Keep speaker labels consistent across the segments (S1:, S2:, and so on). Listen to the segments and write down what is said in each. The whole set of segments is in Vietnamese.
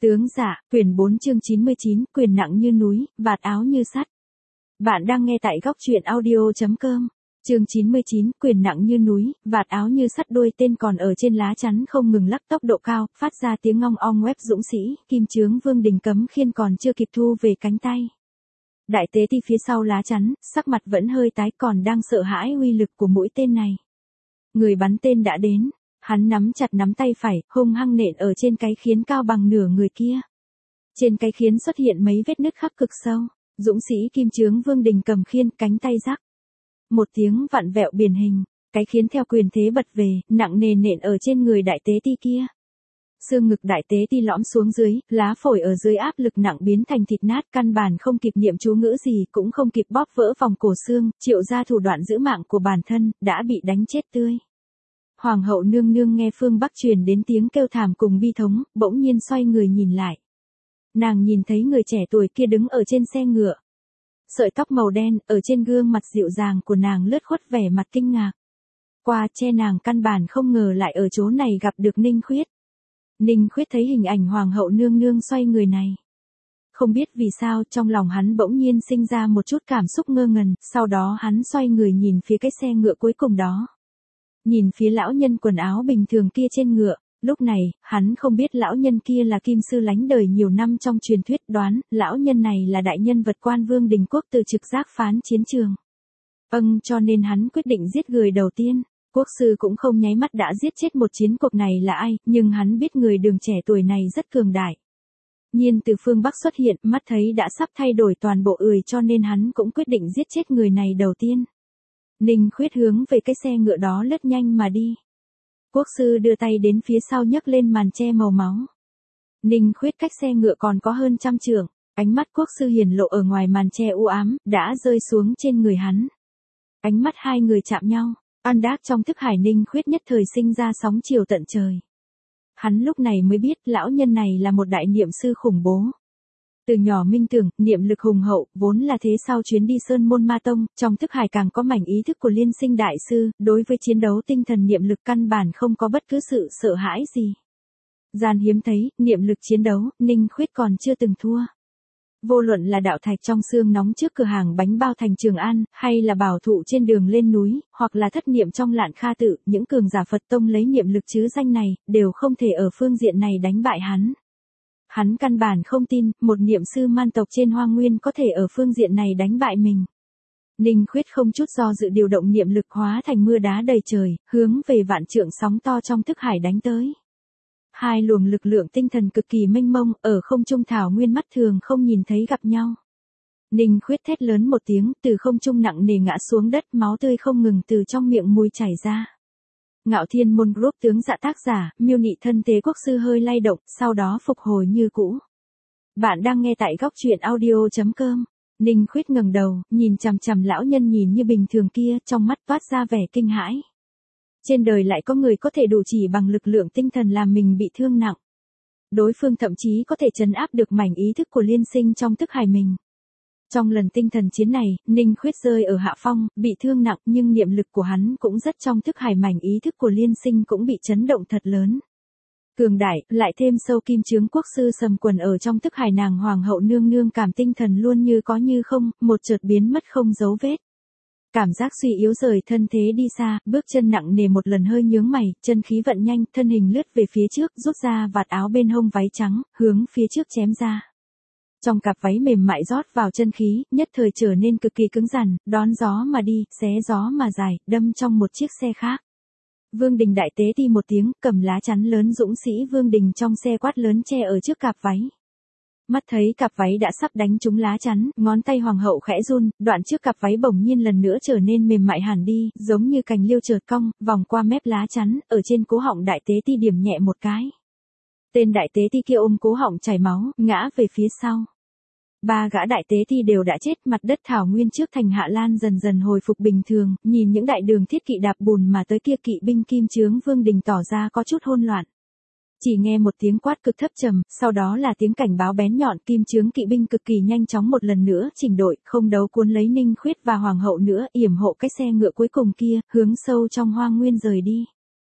S1: Tướng dạ, quyển 4 chương 99, quyền nặng như núi, vạt áo như sắt. Bạn đang nghe tại góc truyện audio.com. Chương 99, quyền nặng như núi, vạt áo như sắt, đuôi tên còn ở trên lá chắn không ngừng lắc tốc độ cao, phát ra tiếng ngong ong. Web dũng sĩ, Kim Chướng Vương Đình Cấm Khiên còn chưa kịp thu về cánh tay. Đại tế ti phía sau lá chắn, sắc mặt vẫn hơi tái, còn đang sợ hãi uy lực của mũi tên này. Người bắn tên đã đến. Hắn nắm chặt nắm tay phải, hung hăng nện ở trên cái khiến cao bằng nửa người kia. Trên cái khiến xuất hiện mấy vết nứt khắc cực sâu. Dũng sĩ Kim Chướng Vương Đình Cầm Khiên, cánh tay rắc. Một tiếng vặn vẹo biển hình, cái khiến theo quyền thế bật về, nặng nề nện ở trên người đại tế ti kia. Xương ngực đại tế ti lõm xuống dưới, lá phổi ở dưới áp lực nặng biến thành thịt nát, căn bản không kịp niệm chú ngữ gì, cũng không kịp bóp vỡ vòng cổ xương, triệu ra thủ đoạn giữ mạng của bản thân, đã bị đánh chết tươi. Hoàng hậu nương nương nghe phương Bắc truyền đến tiếng kêu thảm cùng bi thống, bỗng nhiên xoay người nhìn lại. Nàng nhìn thấy người trẻ tuổi kia đứng ở trên xe ngựa. Sợi tóc màu đen, ở trên gương mặt dịu dàng của nàng lướt khuất vẻ mặt kinh ngạc. Qua che nàng căn bản không ngờ lại ở chỗ này gặp được Ninh Khuyết. Ninh Khuyết thấy hình ảnh hoàng hậu nương nương xoay người này. Không biết vì sao trong lòng hắn bỗng nhiên sinh ra một chút cảm xúc ngơ ngẩn, sau đó hắn xoay người nhìn phía cái xe ngựa cuối cùng đó. Nhìn phía lão nhân quần áo bình thường kia trên ngựa, lúc này, hắn không biết lão nhân kia là kim sư lánh đời nhiều năm trong truyền thuyết, đoán, lão nhân này là đại nhân vật Quan Vương Đình Quốc từ trực giác phán chiến trường. Cho nên hắn quyết định giết người đầu tiên. Quốc sư cũng không nháy mắt đã giết chết một chiến cuộc này là ai, nhưng hắn biết người đường trẻ tuổi này rất cường đại. Nhiên từ phương Bắc xuất hiện, mắt thấy đã sắp thay đổi toàn bộ cho nên hắn cũng quyết định giết chết người này đầu tiên. Ninh Khuyết hướng về cái xe ngựa đó lướt nhanh mà đi. Quốc sư đưa tay đến phía sau nhấc lên màn che màu máu. Ninh Khuyết cách xe ngựa còn có hơn 100 trượng, ánh mắt quốc sư hiển lộ ở ngoài màn che u ám, đã rơi xuống trên người hắn. Ánh mắt hai người chạm nhau, ăn đác trong thức hải Ninh Khuyết nhất thời sinh ra sóng chiều tận trời. Hắn lúc này mới biết lão nhân này là một đại niệm sư khủng bố. Từ nhỏ minh tưởng, niệm lực hùng hậu, vốn là thế sau chuyến đi Sơn Môn Ma Tông, trong thức hải càng có mảnh ý thức của Liên Sinh Đại Sư, đối với chiến đấu tinh thần niệm lực căn bản không có bất cứ sự sợ hãi gì. Gian hiếm thấy, niệm lực chiến đấu, Ninh Khuyết còn chưa từng thua. Vô luận là đạo thạch trong xương nóng trước cửa hàng bánh bao thành Trường An, hay là bảo thụ trên đường lên núi, hoặc là thất niệm trong Lạn Kha Tự, những cường giả Phật Tông lấy niệm lực chứ danh này, đều không thể ở phương diện này đánh bại hắn. Hắn căn bản không tin, một niệm sư man tộc trên hoang nguyên có thể ở phương diện này đánh bại mình. Ninh Khuyết không chút do dự điều động niệm lực hóa thành mưa đá đầy trời, hướng về vạn trượng sóng to trong thức hải đánh tới. Hai luồng lực lượng tinh thần cực kỳ mênh mông, ở không trung thảo nguyên mắt thường không nhìn thấy gặp nhau. Ninh Khuyết thét lớn một tiếng, từ không trung nặng nề ngã xuống đất, máu tươi không ngừng từ trong miệng mũi chảy ra. Ngạo Thiên Môn Group tướng dạ tác giả, miêu nị thân tế quốc sư hơi lay động, sau đó phục hồi như cũ. Bạn đang nghe tại góc truyện audio.com. Ninh Khuyết ngẩng đầu, nhìn chằm chằm lão nhân nhìn như bình thường kia, trong mắt toát ra vẻ kinh hãi. Trên đời lại có người có thể đủ chỉ bằng lực lượng tinh thần làm mình bị thương nặng. Đối phương thậm chí có thể trấn áp được mảnh ý thức của Liên Sinh trong thức hải mình. Trong lần tinh thần chiến này, Ninh Khuyết rơi ở hạ phong, bị thương nặng, nhưng niệm lực của hắn cũng rất trong thức hải, mảnh ý thức của Liên Sinh cũng bị chấn động thật lớn. Cường đại, lại thêm sâu Kim Chướng quốc sư sầm quần ở trong thức hải nàng hoàng hậu nương nương cảm tinh thần luôn như có như không, một chợt biến mất không dấu vết. Cảm giác suy yếu rời thân thế đi xa, bước chân nặng nề một lần hơi nhướng mày, chân khí vận nhanh, thân hình lướt về phía trước, rút ra vạt áo bên hông váy trắng, hướng phía trước chém ra. Trong cặp váy mềm mại rót vào chân khí, nhất thời trở nên cực kỳ cứng rắn, đón gió mà đi, xé gió mà dài, đâm trong một chiếc xe khác. Vương Đình đại tế ti một tiếng, cầm lá chắn lớn dũng sĩ Vương Đình trong xe quát lớn che ở trước cặp váy. Mắt thấy cặp váy đã sắp đánh trúng lá chắn, ngón tay hoàng hậu khẽ run, đoạn trước cặp váy bỗng nhiên lần nữa trở nên mềm mại hẳn đi, giống như cành liêu chợt cong, vòng qua mép lá chắn, ở trên cố họng đại tế ti điểm nhẹ một cái. Tên đại tế ti kia ôm cố họng chảy máu, ngã về phía sau. Ba gã đại tế ti đều đã chết, mặt đất thảo nguyên trước thành Hạ Lan dần dần hồi phục bình thường, nhìn những đại đường thiết kỵ đạp bùn mà tới kia, kỵ binh Kim Chướng Vương Đình tỏ ra có chút hỗn loạn. Chỉ nghe một tiếng quát cực thấp trầm, sau đó là tiếng cảnh báo bén nhọn, Kim Chướng kỵ binh cực kỳ nhanh chóng một lần nữa chỉnh đội, không đấu cuốn lấy Ninh Khuyết và hoàng hậu nữa, yểm hộ cái xe ngựa cuối cùng kia, hướng sâu trong hoang nguyên rời đi.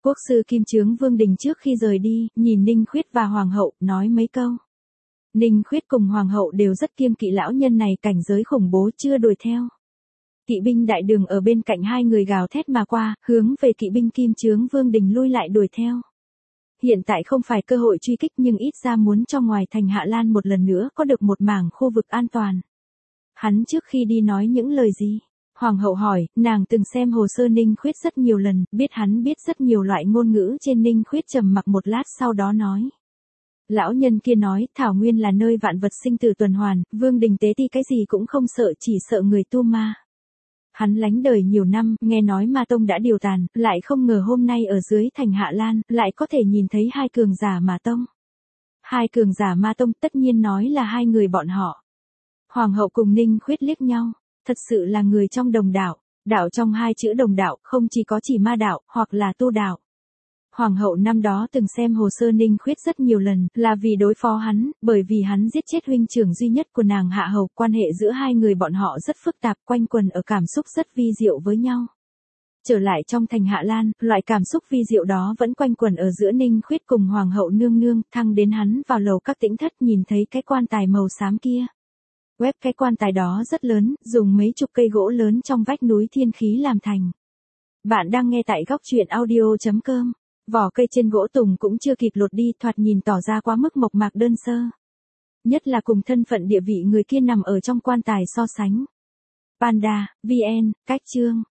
S1: Quốc sư Kim Chướng Vương Đình trước khi rời đi, nhìn Ninh Khuyết và Hoàng hậu, nói mấy câu. Ninh Khuyết cùng Hoàng hậu đều rất kiêng kỵ lão nhân này, cảnh giới khủng bố chưa đuổi theo. Kỵ binh đại đường ở bên cạnh hai người gào thét mà qua, hướng về kỵ binh Kim Chướng Vương Đình lui lại đuổi theo. Hiện tại không phải cơ hội truy kích nhưng ít ra muốn cho ngoài thành Hạ Lan một lần nữa có được một mảng khu vực an toàn. Hắn trước khi đi nói những lời gì? Hoàng hậu hỏi, nàng từng xem hồ sơ Ninh Khuyết rất nhiều lần, biết hắn biết rất nhiều loại ngôn ngữ trên. Ninh Khuyết trầm mặc một lát sau đó nói. Lão nhân kia nói, Thảo Nguyên là nơi vạn vật sinh tử tuần hoàn, Vương Đình tế ti cái gì cũng không sợ, chỉ sợ người tu ma. Hắn lánh đời nhiều năm, nghe nói ma tông đã điều tàn, lại không ngờ hôm nay ở dưới thành Hạ Lan, lại có thể nhìn thấy hai cường giả ma tông. Hai cường giả ma tông tất nhiên nói là hai người bọn họ. Hoàng hậu cùng Ninh Khuyết liếc nhau, thật sự là người trong đồng đạo. Đạo trong hai chữ đồng đạo không chỉ có chỉ ma đạo, hoặc là tu đạo. Hoàng hậu năm đó từng xem hồ sơ Ninh Khuyết rất nhiều lần, là vì đối phó hắn, bởi vì hắn giết chết huynh trưởng duy nhất của nàng Hạ Hầu, quan hệ giữa hai người bọn họ rất phức tạp, quanh quẩn ở cảm xúc rất vi diệu với nhau. Trở lại trong thành Hạ Lan, loại cảm xúc vi diệu đó vẫn quanh quẩn ở giữa Ninh Khuyết cùng Hoàng hậu nương nương, thăng đến hắn vào lầu các tĩnh thất nhìn thấy cái quan tài màu xám kia. Cái quan tài đó rất lớn, dùng mấy chục cây gỗ lớn trong vách núi thiên khí làm thành. Bạn đang nghe tại góc truyện audio.com. Vỏ cây trên gỗ tùng cũng chưa kịp lột đi, thoạt nhìn tỏ ra quá mức mộc mạc đơn sơ. Nhất là cùng thân phận địa vị người kia nằm ở trong quan tài so sánh. Panda, VN, cách chương.